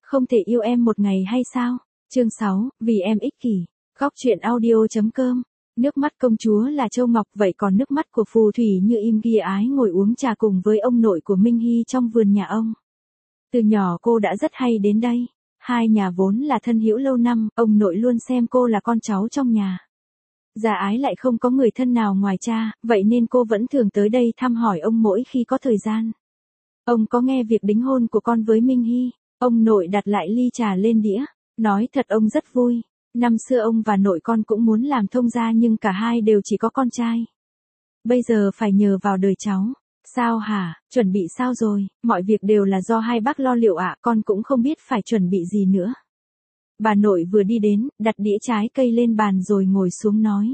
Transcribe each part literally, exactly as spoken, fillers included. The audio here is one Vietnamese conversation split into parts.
Không thể yêu em một ngày hay sao? Chương sáu, vì em ích kỷ. Góc truyện audio.com. Nước mắt công chúa là Châu Ngọc, vậy còn nước mắt của phù thủy Như Im kia ái ngồi uống trà cùng với ông nội của Minh Hy trong vườn nhà ông. Từ nhỏ cô đã rất hay đến đây. Hai nhà vốn là thân hữu lâu năm, ông nội luôn xem cô là con cháu trong nhà. Gia Ái lại không có người thân nào ngoài cha, vậy nên cô vẫn thường tới đây thăm hỏi ông mỗi khi có thời gian. Ông có nghe việc đính hôn của con với Minh Hy, ông nội đặt lại ly trà lên đĩa, nói thật ông rất vui. Năm xưa ông và nội con cũng muốn làm thông gia nhưng cả hai đều chỉ có con trai. Bây giờ phải nhờ vào đời cháu. Sao hả, chuẩn bị sao rồi, mọi việc đều là do hai bác lo liệu ạ, con cũng không biết phải chuẩn bị gì nữa. Bà nội vừa đi đến, đặt đĩa trái cây lên bàn rồi ngồi xuống nói.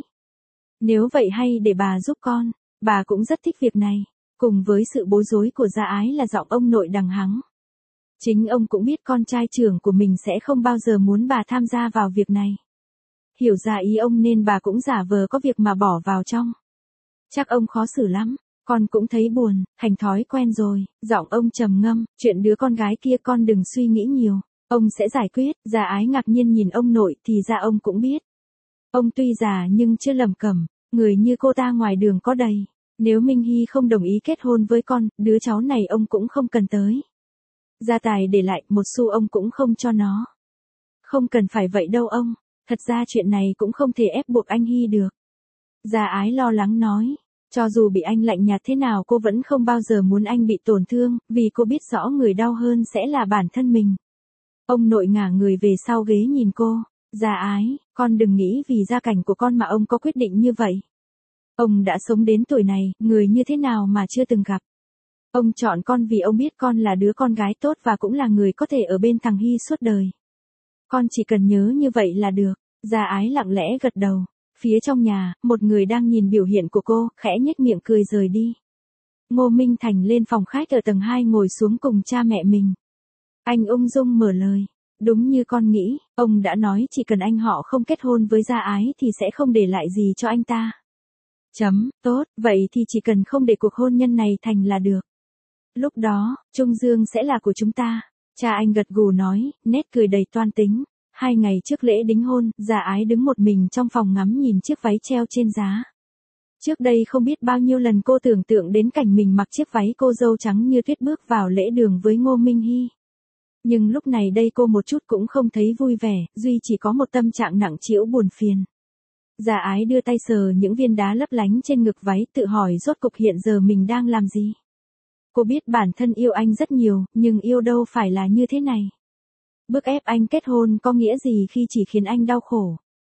Nếu vậy hay để bà giúp con, bà cũng rất thích việc này. Cùng với sự bối rối của Gia Ái là giọng ông nội đằng hắng. Chính ông cũng biết con trai trưởng của mình sẽ không bao giờ muốn bà tham gia vào việc này. Hiểu ra ý ông nên bà cũng giả vờ có việc mà bỏ vào trong. Chắc ông khó xử lắm, con cũng thấy buồn, thành thói quen rồi, giọng ông trầm ngâm, chuyện đứa con gái kia con đừng suy nghĩ nhiều, ông sẽ giải quyết. Gia Ái ngạc nhiên nhìn ông nội thì ra ông cũng biết. Ông tuy già nhưng chưa lầm cẩm, người như cô ta ngoài đường có đầy. Nếu Minh Hy không đồng ý kết hôn với con, đứa cháu này ông cũng không cần tới. Gia tài để lại, một xu ông cũng không cho nó. Không cần phải vậy đâu ông, thật ra chuyện này cũng không thể ép buộc anh Hy được. Gia Ái lo lắng nói, cho dù bị anh lạnh nhạt thế nào cô vẫn không bao giờ muốn anh bị tổn thương, vì cô biết rõ người đau hơn sẽ là bản thân mình. Ông nội ngả người về sau ghế nhìn cô, Gia Ái, con đừng nghĩ vì gia cảnh của con mà ông có quyết định như vậy. Ông đã sống đến tuổi này, người như thế nào mà chưa từng gặp. Ông chọn con vì ông biết con là đứa con gái tốt và cũng là người có thể ở bên thằng Hy suốt đời. Con chỉ cần nhớ như vậy là được. Gia Ái lặng lẽ gật đầu. Phía trong nhà, một người đang nhìn biểu hiện của cô, khẽ nhếch miệng cười rời đi. Ngô Minh Thành lên phòng khách ở tầng hai ngồi xuống cùng cha mẹ mình. Anh ung dung mở lời. Đúng như con nghĩ, ông đã nói chỉ cần anh họ không kết hôn với Gia Ái thì sẽ không để lại gì cho anh ta. Chấm, tốt, vậy thì chỉ cần không để cuộc hôn nhân này thành là được. Lúc đó, Trung Dương sẽ là của chúng ta. Cha anh gật gù nói, nét cười đầy toan tính. Hai ngày trước lễ đính hôn, Gia Ái đứng một mình trong phòng ngắm nhìn chiếc váy treo trên giá. Trước đây không biết bao nhiêu lần cô tưởng tượng đến cảnh mình mặc chiếc váy cô dâu trắng như tuyết bước vào lễ đường với Ngô Minh Hy. Nhưng lúc này đây cô một chút cũng không thấy vui vẻ, duy chỉ có một tâm trạng nặng trĩu buồn phiền. Gia Ái đưa tay sờ những viên đá lấp lánh trên ngực váy, tự hỏi rốt cục hiện giờ mình đang làm gì. Cô biết bản thân yêu anh rất nhiều, nhưng yêu đâu phải là như thế này. Bức ép anh kết hôn có nghĩa gì khi chỉ khiến anh đau khổ.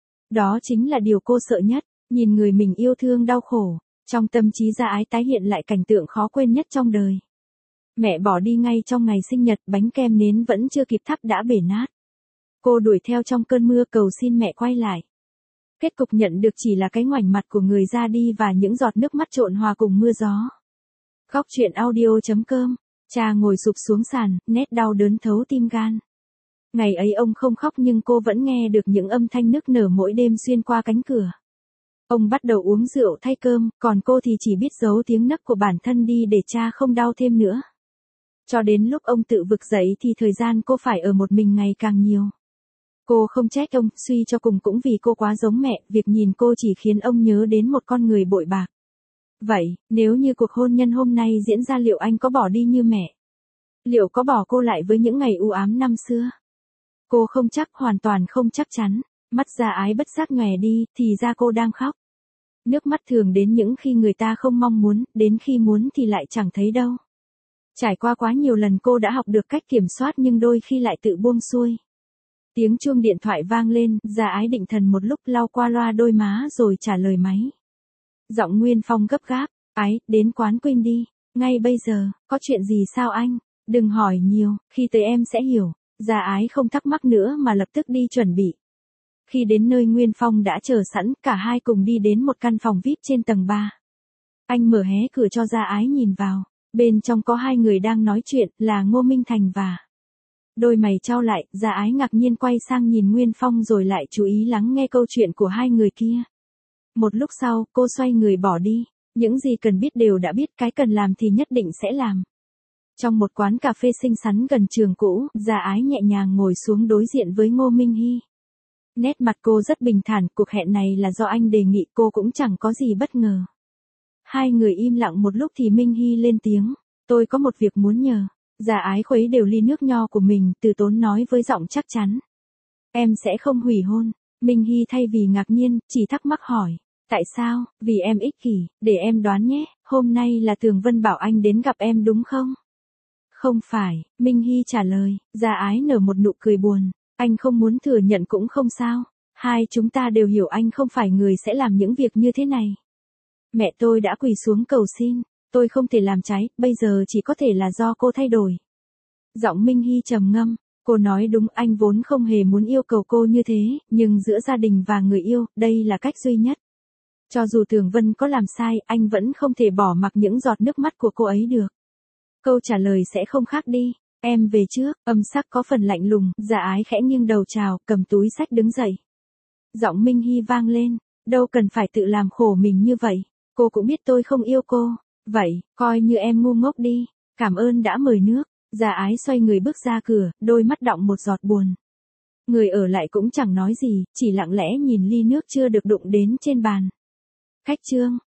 Đó chính là điều cô sợ nhất, nhìn người mình yêu thương đau khổ. Trong tâm trí Gia Ái tái hiện lại cảnh tượng khó quên nhất trong đời. Mẹ bỏ đi ngay trong ngày sinh nhật, bánh kem nến vẫn chưa kịp thắp đã bể nát. Cô đuổi theo trong cơn mưa cầu xin mẹ quay lại. Kết cục nhận được chỉ là cái ngoảnh mặt của người ra đi và những giọt nước mắt trộn hòa cùng mưa gió. Góc truyện audio.com. Cha ngồi sụp xuống sàn, nét đau đớn thấu tim gan. Ngày ấy ông không khóc nhưng cô vẫn nghe được những âm thanh nức nở mỗi đêm xuyên qua cánh cửa. Ông bắt đầu uống rượu thay cơm, còn cô thì chỉ biết giấu tiếng nấc của bản thân đi để cha không đau thêm nữa. Cho đến lúc ông tự vực dậy thì thời gian cô phải ở một mình ngày càng nhiều. Cô không trách ông, suy cho cùng cũng vì cô quá giống mẹ, việc nhìn cô chỉ khiến ông nhớ đến một con người bội bạc. Vậy, nếu như cuộc hôn nhân hôm nay diễn ra liệu anh có bỏ đi như mẹ? Liệu có bỏ cô lại với những ngày u ám năm xưa? Cô không chắc, hoàn toàn không chắc chắn. Mắt Gia Ái bất giác nhòe đi, thì ra cô đang khóc. Nước mắt thường đến những khi người ta không mong muốn, đến khi muốn thì lại chẳng thấy đâu. Trải qua quá nhiều lần cô đã học được cách kiểm soát nhưng đôi khi lại tự buông xuôi. Tiếng chuông điện thoại vang lên, Gia Ái định thần một lúc lau qua loa đôi má rồi trả lời máy. Giọng Nguyên Phong gấp gáp, Ái, đến quán Queen đi, ngay bây giờ, có chuyện gì sao anh, đừng hỏi nhiều, khi tới em sẽ hiểu. Gia Ái không thắc mắc nữa mà lập tức đi chuẩn bị. Khi đến nơi Nguyên Phong đã chờ sẵn, cả hai cùng đi đến một căn phòng vi ai pi trên tầng ba. Anh mở hé cửa cho Gia Ái nhìn vào, bên trong có hai người đang nói chuyện, là Ngô Minh Thành và... Đôi mày chau lại, Gia Ái ngạc nhiên quay sang nhìn Nguyên Phong rồi lại chú ý lắng nghe câu chuyện của hai người kia. Một lúc sau, cô xoay người bỏ đi, những gì cần biết đều đã biết, cái cần làm thì nhất định sẽ làm. Trong một quán cà phê xinh xắn gần trường cũ, Gia Ái nhẹ nhàng ngồi xuống đối diện với Ngô Minh Hy. Nét mặt cô rất bình thản, cuộc hẹn này là do anh đề nghị, cô cũng chẳng có gì bất ngờ. Hai người im lặng một lúc thì Minh Hy lên tiếng, tôi có một việc muốn nhờ. Gia Ái khuấy đều ly nước nho của mình, từ tốn nói với giọng chắc chắn. Em sẽ không hủy hôn. Minh Hy thay vì ngạc nhiên, chỉ thắc mắc hỏi. Tại sao? Vì em ích kỷ, để em đoán nhé, hôm nay là Tường Vân bảo anh đến gặp em đúng không? Không phải, Minh Hy trả lời. Gia Ái nở một nụ cười buồn. Anh không muốn thừa nhận cũng không sao. Hai chúng ta đều hiểu anh không phải người sẽ làm những việc như thế này. Mẹ tôi đã quỳ xuống cầu xin. Tôi không thể làm trái, bây giờ chỉ có thể là do cô thay đổi. Giọng Minh Hy trầm ngâm. Cô nói đúng, anh vốn không hề muốn yêu cầu cô như thế, nhưng giữa gia đình và người yêu, đây là cách duy nhất. Cho dù Tường Vân có làm sai, anh vẫn không thể bỏ mặc những giọt nước mắt của cô ấy được. Câu trả lời sẽ không khác đi. Em về trước, âm sắc có phần lạnh lùng, Gia Ái khẽ nghiêng đầu chào, cầm túi xách đứng dậy. Giọng Minh Hy vang lên, đâu cần phải tự làm khổ mình như vậy. Cô cũng biết tôi không yêu cô. Vậy, coi như em ngu ngốc đi. Cảm ơn đã mời nước. Gia Ái xoay người bước ra cửa, đôi mắt đọng một giọt buồn. Người ở lại cũng chẳng nói gì, chỉ lặng lẽ nhìn ly nước chưa được đụng đến trên bàn. Khách trương.